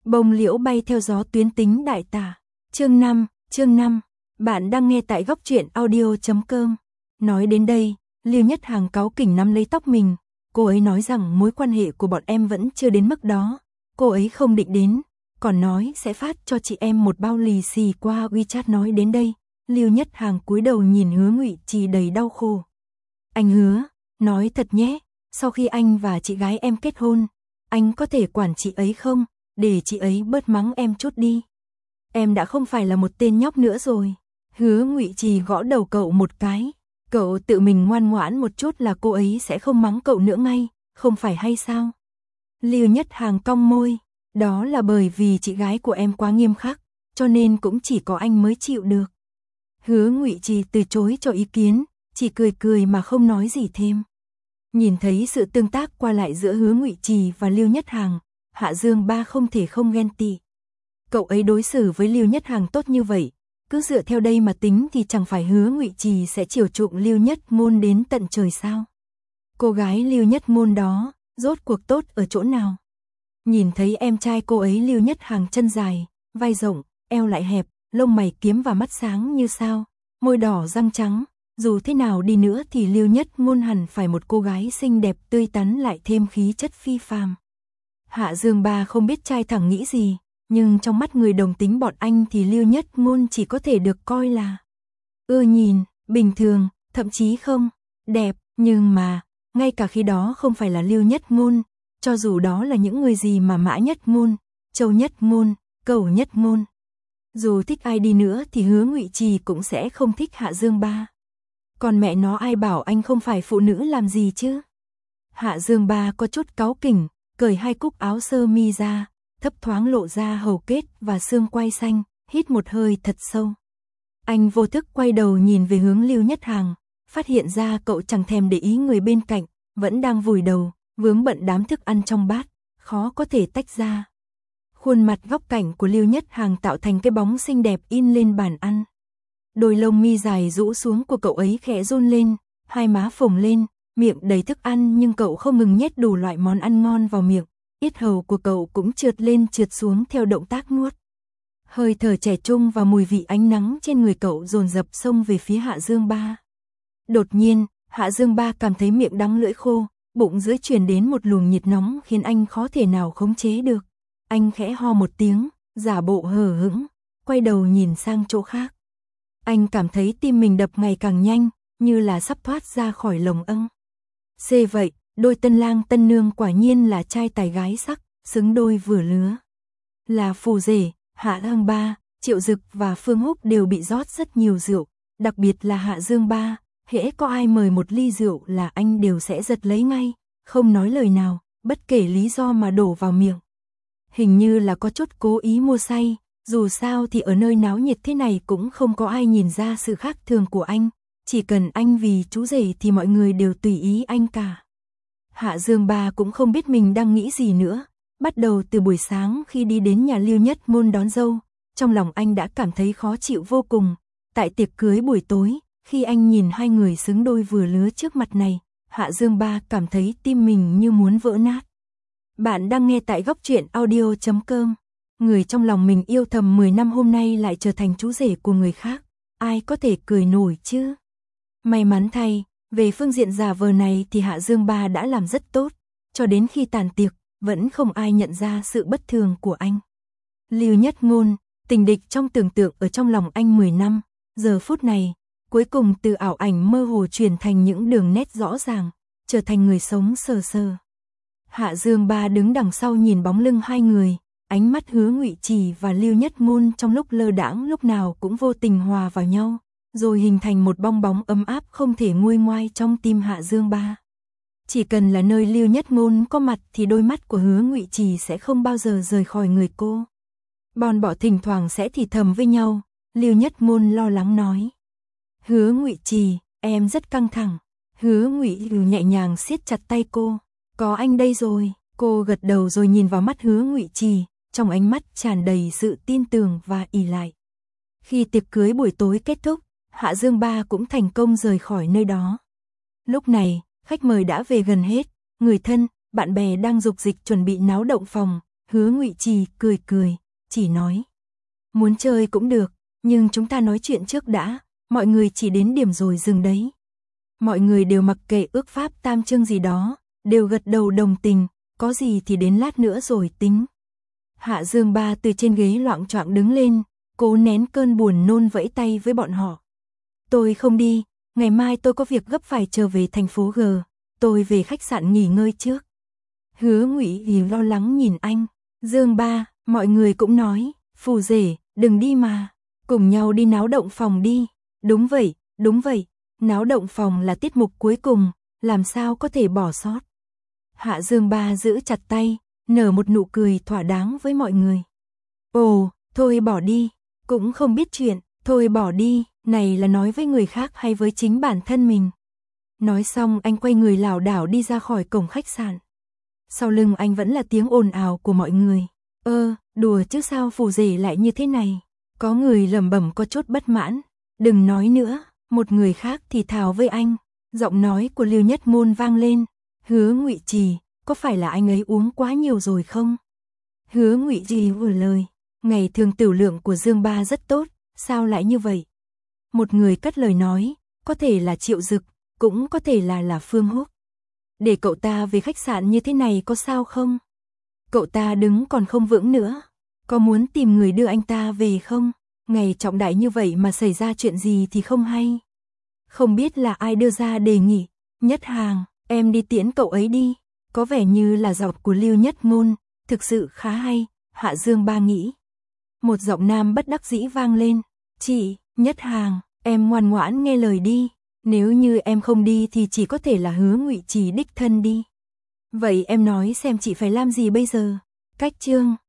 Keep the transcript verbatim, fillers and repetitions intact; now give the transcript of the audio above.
Bông liễu bay theo gió tuyến tính đại tả. Chương năm, chương năm. Bạn đang nghe tại góc truyện audio chấm com. Nói đến đây, Lưu Nhất Hàng cáu kỉnh nắm lấy tóc mình. Cô ấy nói rằng mối quan hệ của bọn em vẫn chưa đến mức đó. Cô ấy không định đến, còn nói sẽ phát cho chị em một bao lì xì qua WeChat. Nói đến đây, Lưu Nhất Hàng cúi đầu nhìn Hứa Ngụy Trì đầy đau khổ. Anh hứa, nói thật nhé, sau khi anh và chị gái em kết hôn, anh có thể quản chị ấy không, để chị ấy bớt mắng em chút đi. Em đã không phải là một tên nhóc nữa rồi. Hứa Ngụy Trì gõ đầu cậu một cái. Cậu tự mình ngoan ngoãn một chút là cô ấy sẽ không mắng cậu nữa ngay, không phải hay sao? Lưu Nhất Hàng cong môi. Đó là bởi vì chị gái của em quá nghiêm khắc, cho nên cũng chỉ có anh mới chịu được. Hứa Ngụy Trì từ chối cho ý kiến, chỉ cười cười mà không nói gì thêm. Nhìn thấy sự tương tác qua lại giữa Hứa Ngụy Trì và Lưu Nhất Hàng, Hạ Dương Ba không thể không ghen tị. Cậu ấy đối xử với Lưu Nhất Hàng tốt như vậy, cứ dựa theo đây mà tính thì chẳng phải Hứa Ngụy Trì sẽ chiều chuộng Lưu Nhất Ngôn đến tận trời sao? Cô gái Lưu Nhất Ngôn đó, rốt cuộc tốt ở chỗ nào? Nhìn thấy em trai cô ấy Lưu Nhất Hàng chân dài, vai rộng, eo lại hẹp, lông mày kiếm và mắt sáng như sao, môi đỏ răng trắng, dù thế nào đi nữa thì Lưu Nhất Ngôn hẳn phải một cô gái xinh đẹp tươi tắn lại thêm khí chất phi phàm. Hạ Dương Ba không biết trai thẳng nghĩ gì, nhưng trong mắt người đồng tính bọn anh thì Lưu Nhất Ngôn chỉ có thể được coi là ưa nhìn, bình thường, thậm chí không đẹp, nhưng mà ngay cả khi đó không phải là Lưu Nhất Ngôn, cho dù đó là những người gì mà Mã Nhất Ngôn, Châu Nhất Ngôn, Cẩu Nhất Ngôn, dù thích ai đi nữa thì Hứa Ngụy Trì cũng sẽ không thích Hạ Dương Ba. Còn mẹ nó ai bảo anh không phải phụ nữ làm gì chứ? Hạ Dương Ba có chút cáu kỉnh, cởi hai cúc áo sơ mi ra, thấp thoáng lộ ra hầu kết và xương quai xanh, hít một hơi thật sâu. Anh vô thức quay đầu nhìn về hướng Lưu Nhất Hàng, phát hiện ra cậu chẳng thèm để ý người bên cạnh, vẫn đang vùi đầu, vướng bận đám thức ăn trong bát, khó có thể tách ra. Khuôn mặt góc cạnh của Lưu Nhất Hàng tạo thành cái bóng xinh đẹp in lên bàn ăn. Đôi lông mi dài rũ xuống của cậu ấy khẽ run lên, hai má phồng lên, miệng đầy thức ăn nhưng cậu không ngừng nhét đủ loại món ăn ngon vào miệng. Yết hầu của cậu cũng trượt lên trượt xuống theo động tác nuốt. Hơi thở trẻ trung và mùi vị ánh nắng trên người cậu dồn dập xông về phía Hạ Dương Ba. Đột nhiên, Hạ Dương Ba cảm thấy miệng đắng lưỡi khô, bụng dưới truyền đến một luồng nhiệt nóng khiến anh khó thể nào khống chế được. Anh khẽ ho một tiếng, giả bộ hờ hững, quay đầu nhìn sang chỗ khác. Anh cảm thấy tim mình đập ngày càng nhanh, như là sắp thoát ra khỏi lồng ưng. Xê vậy, đôi tân lang tân nương quả nhiên là trai tài gái sắc, xứng đôi vừa lứa. Là phù rể, Hạ Dương Ba, Triệu Dực và Phương Húc đều bị rót rất nhiều rượu, đặc biệt là Hạ Dương Ba, hễ có ai mời một ly rượu là anh đều sẽ giật lấy ngay, không nói lời nào, bất kể lý do mà đổ vào miệng. Hình như là có chút cố ý mua say, dù sao thì ở nơi náo nhiệt thế này cũng không có ai nhìn ra sự khác thường của anh, chỉ cần anh vì chú rể thì mọi người đều tùy ý anh cả. Hạ Dương Ba cũng không biết mình đang nghĩ gì nữa, bắt đầu từ buổi sáng khi đi đến nhà Lưu Nhất Ngôn đón dâu, trong lòng anh đã cảm thấy khó chịu vô cùng. Tại tiệc cưới buổi tối, khi anh nhìn hai người xứng đôi vừa lứa trước mặt này, Hạ Dương Ba cảm thấy tim mình như muốn vỡ nát. Bạn đang nghe tại góc truyện audio chấm com. Người trong lòng mình yêu thầm mười năm hôm nay lại trở thành chú rể của người khác, ai có thể cười nổi chứ? May mắn thay, về phương diện giả vờ này thì Hạ Dương Ba đã làm rất tốt, cho đến khi tàn tiệc, vẫn không ai nhận ra sự bất thường của anh. Lưu Nhất Ngôn, tình địch trong tưởng tượng ở trong lòng anh mười năm, giờ phút này, cuối cùng từ ảo ảnh mơ hồ chuyển thành những đường nét rõ ràng, trở thành người sống sờ sờ. Hạ Dương Ba đứng đằng sau nhìn bóng lưng hai người, ánh mắt Hứa Ngụy Trì và Lưu Nhất Ngôn trong lúc lơ đãng lúc nào cũng vô tình hòa vào nhau, rồi hình thành một bong bóng ấm áp không thể nguôi ngoai trong tim Hạ Dương Ba. Chỉ cần là nơi Lưu Nhất Ngôn có mặt thì đôi mắt của Hứa Ngụy Trì sẽ không bao giờ rời khỏi người cô. Bọn bỏ thỉnh thoảng sẽ thì thầm với nhau, Lưu Nhất Ngôn lo lắng nói. Hứa Ngụy Trì, em rất căng thẳng. Hứa Ngụy nhẹ nhàng siết chặt tay cô. Có anh đây rồi. Cô gật đầu rồi nhìn vào mắt Hứa Ngụy Trì, trong ánh mắt tràn đầy sự tin tưởng và ỷ lại. Khi tiệc cưới buổi tối kết thúc, Hạ Dương Ba cũng thành công rời khỏi nơi đó. Lúc này, khách mời đã về gần hết, người thân, bạn bè đang dục dịch chuẩn bị náo động phòng, Hứa Ngụy Trì cười cười, chỉ nói. Muốn chơi cũng được, nhưng chúng ta nói chuyện trước đã, mọi người chỉ đến điểm rồi dừng đấy. Mọi người đều mặc kệ ước pháp tam chương gì đó, đều gật đầu đồng tình, có gì thì đến lát nữa rồi tính. Hạ Dương Ba từ trên ghế loạng choạng đứng lên, cố nén cơn buồn nôn vẫy tay với bọn họ. Tôi không đi, ngày mai tôi có việc gấp phải trở về thành phố G, tôi về khách sạn nghỉ ngơi trước. Hứa Ngụy thì lo lắng nhìn anh. Dương Ba, mọi người cũng nói, phù rể, đừng đi mà, cùng nhau đi náo động phòng đi. Đúng vậy, đúng vậy, náo động phòng là tiết mục cuối cùng, làm sao có thể bỏ sót. Hạ Dương Ba giữ chặt tay, nở một nụ cười thỏa đáng với mọi người. Ồ, thôi bỏ đi, cũng không biết chuyện, thôi bỏ đi, này là nói với người khác hay với chính bản thân mình. Nói xong anh quay người lảo đảo đi ra khỏi cổng khách sạn. Sau lưng anh vẫn là tiếng ồn ào của mọi người. Ơ, đùa chứ sao phù rể lại như thế này. Có người lẩm bẩm có chút bất mãn. Đừng nói nữa, một người khác thì thào với anh. Giọng nói của Lưu Nhất Môn vang lên. Hứa Ngụy Trì, có phải là anh ấy uống quá nhiều rồi không? Hứa Ngụy Trì vừa lời. Ngày thường tiểu lượng của Dương Ba rất tốt, sao lại như vậy? Một người cất lời nói, có thể là Triệu Dực, cũng có thể là là Phương Húc. Để cậu ta về khách sạn như thế này có sao không? Cậu ta đứng còn không vững nữa. Có muốn tìm người đưa anh ta về không? Ngày trọng đại như vậy mà xảy ra chuyện gì thì không hay. Không biết là ai đưa ra đề nghị. Nhất Hàng, em đi tiễn cậu ấy đi. Có vẻ như là giọng của Lưu Nhất Ngôn, thực sự khá hay, Hạ Dương Ba nghĩ. Một giọng nam bất đắc dĩ vang lên. Chị, Nhất Hàng, em ngoan ngoãn nghe lời đi. Nếu như em không đi thì chỉ có thể là Hứa Ngụy Trì đích thân đi. Vậy em nói xem chị phải làm gì bây giờ? Cách chương